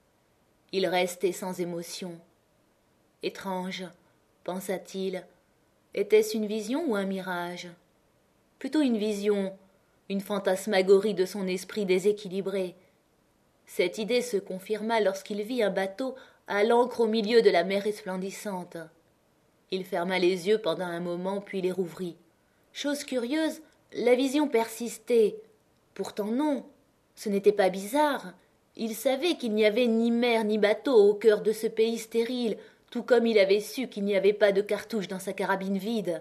Il restait sans émotion. Étrange, pensa-t-il, était-ce une vision ou un mirage? Plutôt une vision, une fantasmagorie de son esprit déséquilibré. Cette idée se confirma lorsqu'il vit un bateau à l'ancre au milieu de la mer resplendissante. Il ferma les yeux pendant un moment, puis les rouvrit. Chose curieuse, la vision persistait. Pourtant non, ce n'était pas bizarre. Il savait qu'il n'y avait ni mer ni bateau au cœur de ce pays stérile, tout comme il avait su qu'il n'y avait pas de cartouche dans sa carabine vide.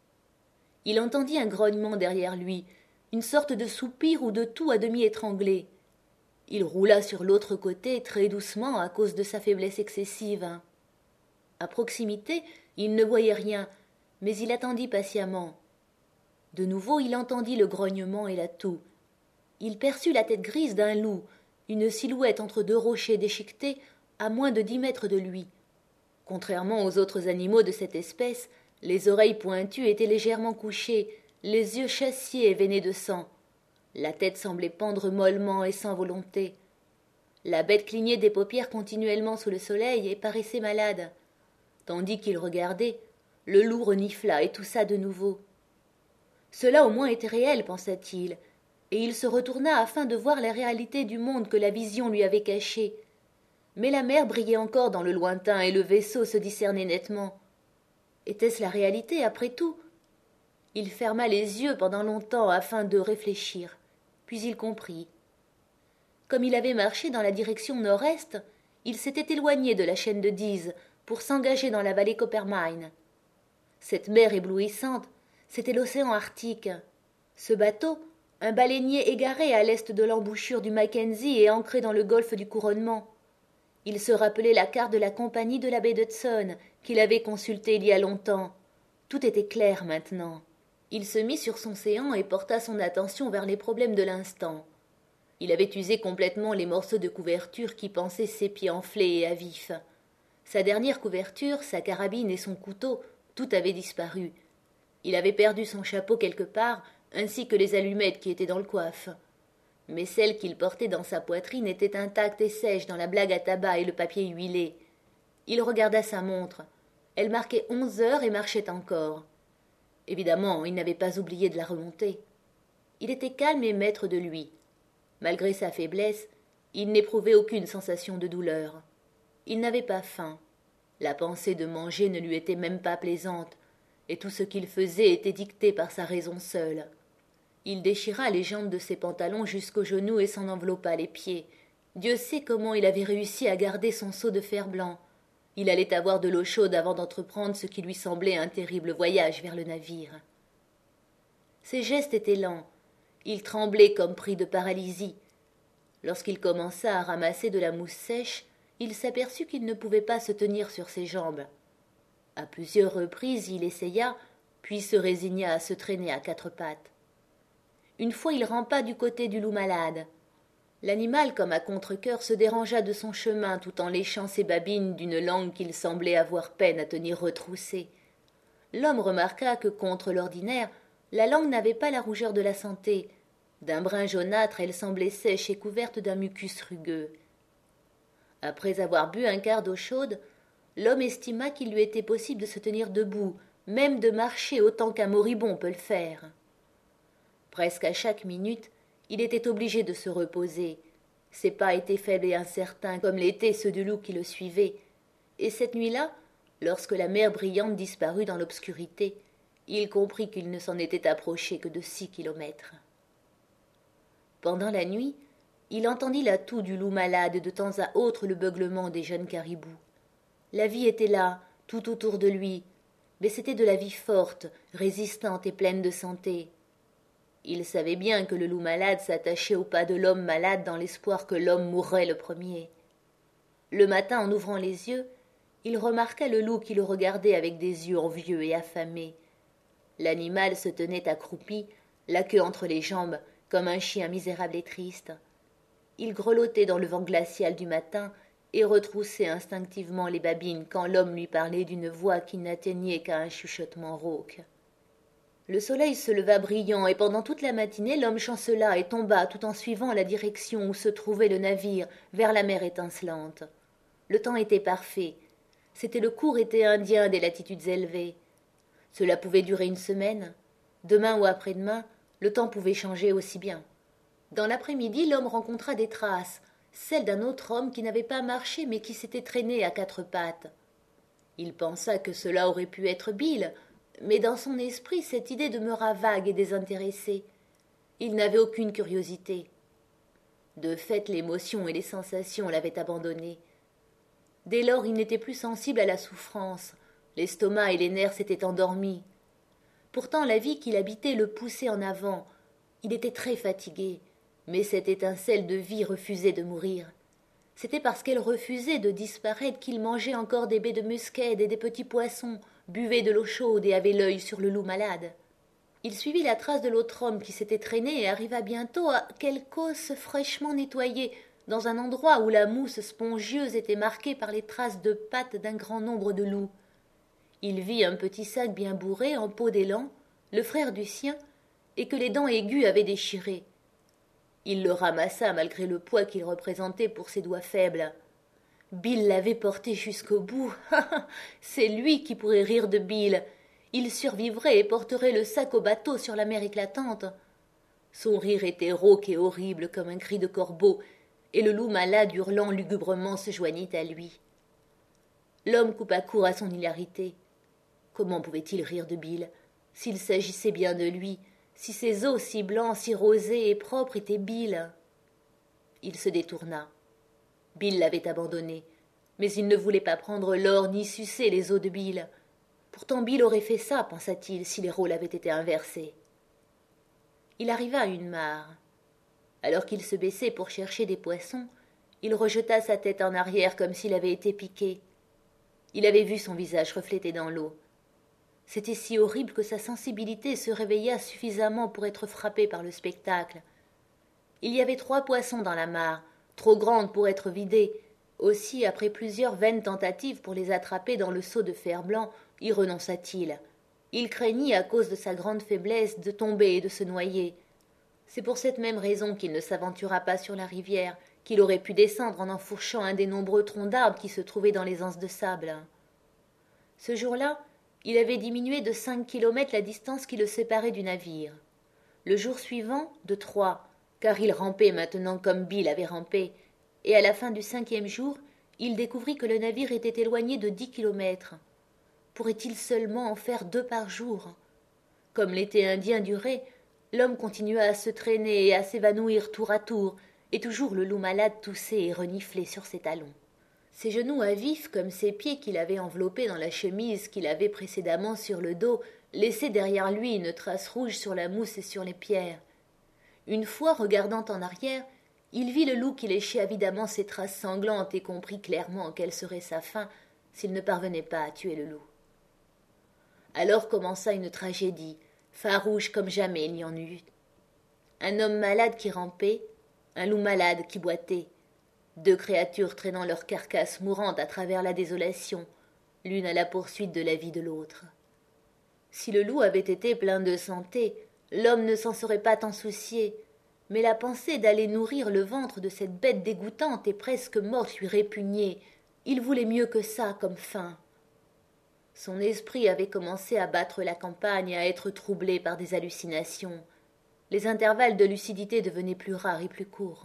Il entendit un grognement derrière lui, une sorte de soupir ou de toux à demi étranglé. Il roula sur l'autre côté très doucement à cause de sa faiblesse excessive. À proximité, il ne voyait rien, mais il attendit patiemment. De nouveau, il entendit le grognement et la toux. Il perçut la tête grise d'un loup, une silhouette entre deux rochers déchiquetés, à moins de dix mètres de lui. Contrairement aux autres animaux de cette espèce, les oreilles pointues étaient légèrement couchées, les yeux chassiers et veinés de sang. La tête semblait pendre mollement et sans volonté. La bête clignait des paupières continuellement sous le soleil et paraissait malade. Tandis qu'il regardait, le loup renifla et toussa de nouveau. Cela au moins était réel, pensa-t-il, et il se retourna afin de voir la réalité du monde que la vision lui avait caché. Mais la mer brillait encore dans le lointain et le vaisseau se discernait nettement. Était-ce la réalité, après tout? Il ferma les yeux pendant longtemps afin de réfléchir, puis il comprit. Comme il avait marché dans la direction nord-est, il s'était éloigné de la chaîne de Dease pour s'engager dans la vallée Coppermine. Cette mer éblouissante, c'était l'océan Arctique. Ce bateau, un baleinier égaré à l'est de l'embouchure du Mackenzie et ancré dans le golfe du Couronnement. Il se rappelait la carte de la compagnie de la baie d'Hudson qu'il avait consultée il y a longtemps. Tout était clair maintenant. Il se mit sur son séant et porta son attention vers les problèmes de l'instant. Il avait usé complètement les morceaux de couverture qui pansaient ses pieds enflés et à vif. Sa dernière couverture, sa carabine et son couteau, tout avait disparu. Il avait perdu son chapeau quelque part, ainsi que les allumettes qui étaient dans le coiffe. Mais celle qu'il portait dans sa poitrine était intacte et sèche dans la blague à tabac et le papier huilé. Il regarda sa montre. Elle marquait onze heures et marchait encore. Évidemment, il n'avait pas oublié de la remonter. Il était calme et maître de lui. Malgré sa faiblesse, il n'éprouvait aucune sensation de douleur. Il n'avait pas faim. La pensée de manger ne lui était même pas plaisante, et tout ce qu'il faisait était dicté par sa raison seule. Il déchira les jambes de ses pantalons jusqu'aux genoux et s'en enveloppa les pieds. Dieu sait comment il avait réussi à garder son seau de fer-blanc. Il allait avoir de l'eau chaude avant d'entreprendre ce qui lui semblait un terrible voyage vers le navire. Ses gestes étaient lents. Il tremblait comme pris de paralysie. Lorsqu'il commença à ramasser de la mousse sèche, il s'aperçut qu'il ne pouvait pas se tenir sur ses jambes. À plusieurs reprises, il essaya, puis se résigna à se traîner à quatre pattes. Une fois, il rampa du côté du loup malade. L'animal, comme à contre-cœur, se dérangea de son chemin tout en léchant ses babines d'une langue qu'il semblait avoir peine à tenir retroussée. L'homme remarqua que, contre l'ordinaire, la langue n'avait pas la rougeur de la santé. D'un brun jaunâtre, elle semblait sèche et couverte d'un mucus rugueux. Après avoir bu un quart d'eau chaude, l'homme estima qu'il lui était possible de se tenir debout, même de marcher autant qu'un moribond peut le faire. Presque à chaque minute, il était obligé de se reposer. Ses pas étaient faibles et incertains, comme l'étaient ceux du loup qui le suivait. Et cette nuit-là, lorsque la mer brillante disparut dans l'obscurité, il comprit qu'il ne s'en était approché que de six kilomètres. Pendant la nuit, il entendit la toux du loup malade et de temps à autre le beuglement des jeunes caribous. La vie était là, tout autour de lui, mais c'était de la vie forte, résistante et pleine de santé. Il savait bien que le loup malade s'attachait au pas de l'homme malade dans l'espoir que l'homme mourrait le premier. Le matin, en ouvrant les yeux, il remarqua le loup qui le regardait avec des yeux envieux et affamés. L'animal se tenait accroupi, la queue entre les jambes, comme un chien misérable et triste. Il grelottait dans le vent glacial du matin et retroussait instinctivement les babines quand l'homme lui parlait d'une voix qui n'atteignait qu'à un chuchotement rauque. Le soleil se leva brillant et pendant toute la matinée l'homme chancela et tomba tout en suivant la direction où se trouvait le navire vers la mer étincelante. Le temps était parfait. C'était le court été indien des latitudes élevées. Cela pouvait durer une semaine. Demain ou après-demain, le temps pouvait changer aussi bien. Dans l'après-midi, l'homme rencontra des traces, celles d'un autre homme qui n'avait pas marché mais qui s'était traîné à quatre pattes. Il pensa que cela aurait pu être Bill, mais dans son esprit cette idée demeura vague et désintéressée. Il n'avait aucune curiosité. De fait, l'émotion et les sensations l'avaient abandonné. Dès lors, il n'était plus sensible à la souffrance. L'estomac et les nerfs s'étaient endormis. Pourtant, la vie qu'il habitait le poussait en avant. Il était très fatigué, mais cette étincelle de vie refusait de mourir. C'était parce qu'elle refusait de disparaître qu'il mangeait encore des baies de muscade et des petits poissons, buvait de l'eau chaude et avait l'œil sur le loup malade. Il suivit la trace de l'autre homme qui s'était traîné et arriva bientôt à quelque os fraîchement nettoyé, dans un endroit où la mousse spongieuse était marquée par les traces de pattes d'un grand nombre de loups. Il vit un petit sac bien bourré en peau d'élan, le frère du sien, et que les dents aiguës avaient déchiré. Il le ramassa malgré le poids qu'il représentait pour ses doigts faibles. Bill l'avait porté jusqu'au bout. C'est lui qui pourrait rire de Bill. Il survivrait et porterait le sac au bateau sur la mer éclatante. Son rire était rauque et horrible comme un cri de corbeau, et le loup malade hurlant lugubrement se joignit à lui. L'homme coupa court à son hilarité. Comment pouvait-il rire de Bill, s'il s'agissait bien de lui, si ses os si blancs, si rosés et propres étaient Bill? Il se détourna. Bill l'avait abandonné, mais il ne voulait pas prendre l'or ni sucer les os de Bill. Pourtant Bill aurait fait ça, pensa-t-il, si les rôles avaient été inversés. Il arriva à une mare. Alors qu'il se baissait pour chercher des poissons, il rejeta sa tête en arrière comme s'il avait été piqué. Il avait vu son visage reflété dans l'eau. C'était si horrible que sa sensibilité se réveilla suffisamment pour être frappée par le spectacle. Il y avait trois poissons dans la mare, trop grandes pour être vidées. Aussi, après plusieurs vaines tentatives pour les attraper dans le seau de fer blanc, y renonça-t-il. Il craignit, à cause de sa grande faiblesse, de tomber et de se noyer. C'est pour cette même raison qu'il ne s'aventura pas sur la rivière, qu'il aurait pu descendre en enfourchant un des nombreux troncs d'arbres qui se trouvaient dans les anses de sable. Ce jour-là, il avait diminué de cinq kilomètres la distance qui le séparait du navire. Le jour suivant, de trois, car il rampait maintenant comme Bill avait rampé, et à la fin du cinquième jour, il découvrit que le navire était éloigné de dix kilomètres. Pourrait-il seulement en faire deux par jour? Comme l'été indien durait, l'homme continua à se traîner et à s'évanouir tour à tour, et toujours le loup malade toussait et reniflait sur ses talons. Ses genoux à vif comme ses pieds qu'il avait enveloppés dans la chemise qu'il avait précédemment sur le dos laissaient derrière lui une trace rouge sur la mousse et sur les pierres. Une fois, regardant en arrière, il vit le loup qui léchait avidement ses traces sanglantes et comprit clairement quelle serait sa fin s'il ne parvenait pas à tuer le loup. Alors commença une tragédie, farouche comme jamais il n'y en eut. Un homme malade qui rampait, un loup malade qui boitait, deux créatures traînant leurs carcasses mourantes à travers la désolation, l'une à la poursuite de la vie de l'autre. Si le loup avait été plein de santé, l'homme ne s'en serait pas tant soucié, mais la pensée d'aller nourrir le ventre de cette bête dégoûtante et presque morte lui répugnait. Il voulait mieux que ça comme fin. Son esprit avait commencé à battre la campagne et à être troublé par des hallucinations. Les intervalles de lucidité devenaient plus rares et plus courts.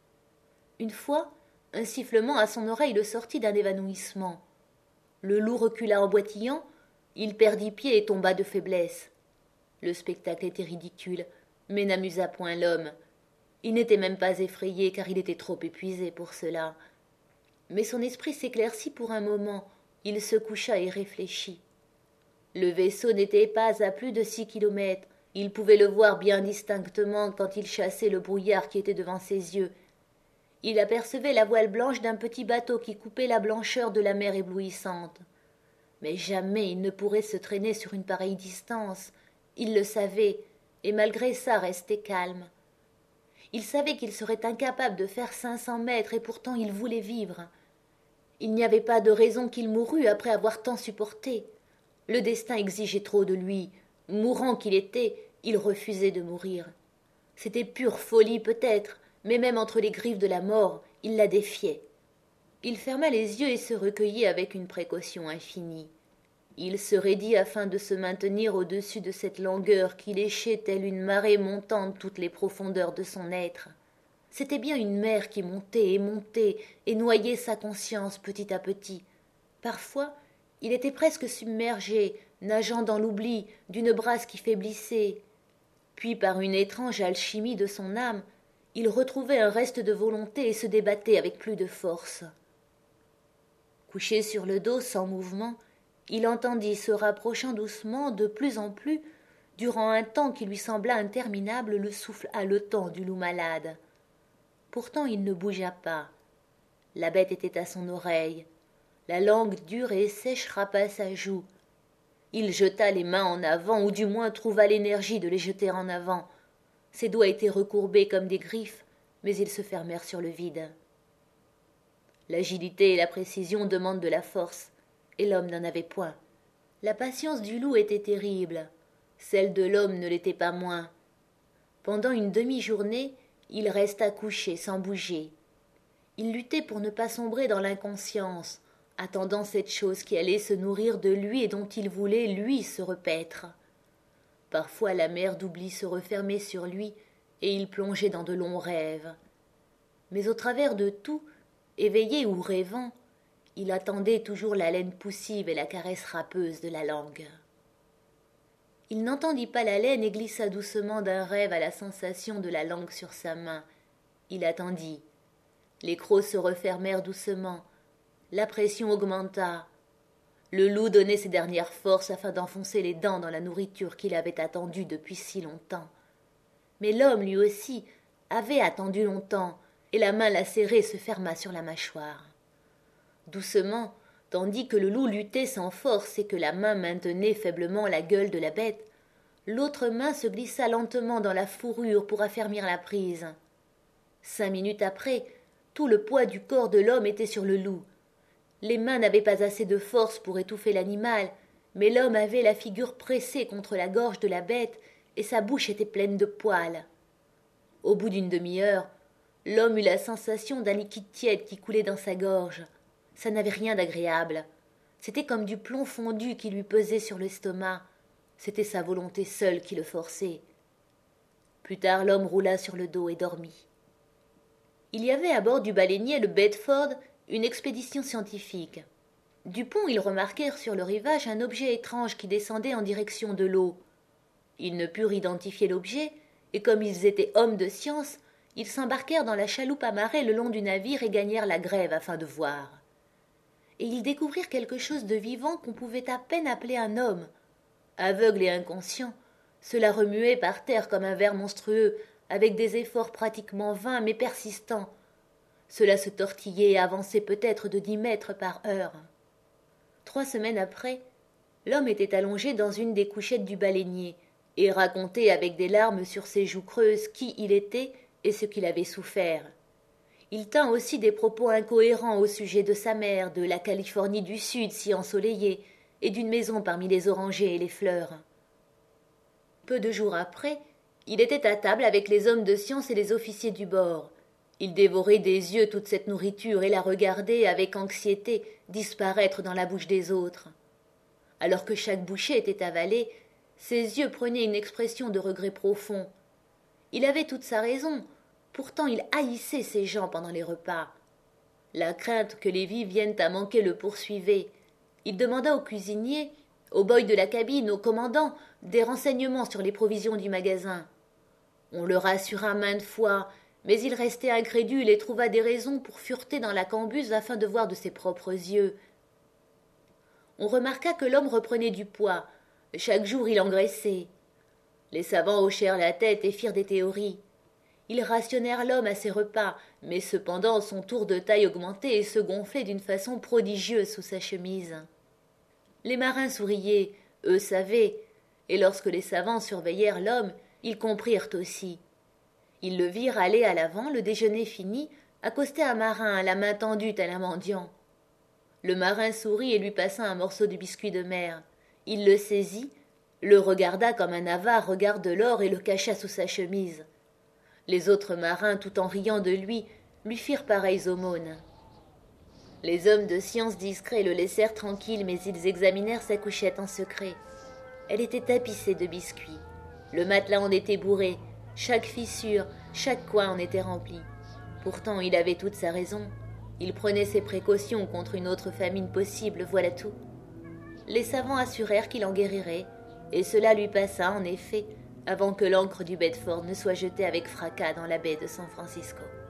Une fois, un sifflement à son oreille le sortit d'un évanouissement. Le loup recula en boitillant, il perdit pied et tomba de faiblesse. Le spectacle était ridicule, mais n'amusa point l'homme. Il n'était même pas effrayé, car il était trop épuisé pour cela. Mais son esprit s'éclaircit pour un moment. Il se coucha et réfléchit. Le vaisseau n'était pas à plus de six kilomètres. Il pouvait le voir bien distinctement quand il chassait le brouillard qui était devant ses yeux. Il apercevait la voile blanche d'un petit bateau qui coupait la blancheur de la mer éblouissante. Mais jamais il ne pourrait se traîner sur une pareille distance. Il le savait, et malgré ça restait calme. Il savait qu'il serait incapable de faire cinq cents mètres, et pourtant il voulait vivre. Il n'y avait pas de raison qu'il mourût après avoir tant supporté. Le destin exigeait trop de lui. Mourant qu'il était, il refusait de mourir. C'était pure folie peut-être, mais même entre les griffes de la mort, il la défiait. Il ferma les yeux et se recueillit avec une précaution infinie. Il se raidit afin de se maintenir au-dessus de cette langueur qui léchait telle une marée montante toutes les profondeurs de son être. C'était bien une mer qui montait et montait et noyait sa conscience petit à petit. Parfois, il était presque submergé, nageant dans l'oubli d'une brasse qui faiblissait. Puis, par une étrange alchimie de son âme, il retrouvait un reste de volonté et se débattait avec plus de force. Couché sur le dos sans mouvement, il entendit se rapprochant doucement de plus en plus, durant un temps qui lui sembla interminable, le souffle haletant du loup malade. Pourtant il ne bougea pas. La bête était à son oreille. La langue dure et sèche frappa sa joue. Il jeta les mains en avant, ou du moins trouva l'énergie de les jeter en avant. Ses doigts étaient recourbés comme des griffes, mais ils se fermèrent sur le vide. L'agilité et la précision demandent de la force, et l'homme n'en avait point. La patience du loup était terrible, celle de l'homme ne l'était pas moins. Pendant une demi-journée, il resta couché sans bouger. Il luttait pour ne pas sombrer dans l'inconscience, attendant cette chose qui allait se nourrir de lui et dont il voulait, lui, se repaître. Parfois la mer d'oubli se refermait sur lui, et il plongeait dans de longs rêves. Mais au travers de tout, éveillé ou rêvant, il attendait toujours l'haleine poussive et la caresse râpeuse de la langue. Il n'entendit pas l'haleine et glissa doucement d'un rêve à la sensation de la langue sur sa main. Il attendit. Les crocs se refermèrent doucement. La pression augmenta. Le loup donnait ses dernières forces afin d'enfoncer les dents dans la nourriture qu'il avait attendue depuis si longtemps. Mais l'homme, lui aussi, avait attendu longtemps, et la main lacérée se ferma sur la mâchoire. Doucement, tandis que le loup luttait sans force et que la main maintenait faiblement la gueule de la bête, l'autre main se glissa lentement dans la fourrure pour affermir la prise. Cinq minutes après, tout le poids du corps de l'homme était sur le loup. Les mains n'avaient pas assez de force pour étouffer l'animal, mais l'homme avait la figure pressée contre la gorge de la bête et sa bouche était pleine de poils. Au bout d'une demi-heure, l'homme eut la sensation d'un liquide tiède qui coulait dans sa gorge. Ça n'avait rien d'agréable. C'était comme du plomb fondu qui lui pesait sur l'estomac. C'était sa volonté seule qui le forçait. Plus tard, l'homme roula sur le dos et dormit. Il y avait à bord du baleinier le Bedford une expédition scientifique. Du pont, ils remarquèrent sur le rivage un objet étrange qui descendait en direction de l'eau. Ils ne purent identifier l'objet, et comme ils étaient hommes de science, ils s'embarquèrent dans la chaloupe amarrée le long du navire et gagnèrent la grève afin de voir. Et ils découvrirent quelque chose de vivant qu'on pouvait à peine appeler un homme. Aveugle et inconscient, cela remuait par terre comme un ver monstrueux, avec des efforts pratiquement vains mais persistants. Cela se tortillait et avançait peut-être de dix mètres par heure. Trois semaines après, l'homme était allongé dans une des couchettes du baleinier et racontait avec des larmes sur ses joues creuses qui il était et ce qu'il avait souffert. Il tint aussi des propos incohérents au sujet de sa mère, de la Californie du Sud si ensoleillée, et d'une maison parmi les orangers et les fleurs. Peu de jours après, il était à table avec les hommes de science et les officiers du bord. Il dévorait des yeux toute cette nourriture et la regardait avec anxiété disparaître dans la bouche des autres. Alors que chaque bouchée était avalée, ses yeux prenaient une expression de regret profond. Il avait toute sa raison, pourtant il haïssait ces gens pendant les repas. La crainte que les vies viennent à manquer le poursuivait. Il demanda au cuisinier, au boy de la cabine, au commandant, des renseignements sur les provisions du magasin. On le rassura maintes fois, mais il restait incrédule et trouva des raisons pour fureter dans la cambuse afin de voir de ses propres yeux. On remarqua que l'homme reprenait du poids. Chaque jour il engraissait. Les savants hochèrent la tête et firent des théories. Ils rationnèrent l'homme à ses repas, mais cependant son tour de taille augmentait et se gonflait d'une façon prodigieuse sous sa chemise. Les marins souriaient, eux savaient, et lorsque les savants surveillèrent l'homme, ils comprirent aussi. Ils le virent aller à l'avant, le déjeuner fini, accoster un marin, la main tendue tel un mendiant. Le marin sourit et lui passa un morceau de biscuit de mer. Il le saisit, le regarda comme un avare regarde l'or et le cacha sous sa chemise. Les autres marins, tout en riant de lui, lui firent pareilles aumônes. Les hommes de science discrets le laissèrent tranquille, mais ils examinèrent sa couchette en secret. Elle était tapissée de biscuits. Le matelas en était bourré, chaque fissure, chaque coin en était rempli. Pourtant, il avait toute sa raison. Il prenait ses précautions contre une autre famine possible, voilà tout. Les savants assurèrent qu'il en guérirait, et cela lui passa, en effet, avant que l'ancre du Bedford ne soit jetée avec fracas dans la baie de San Francisco.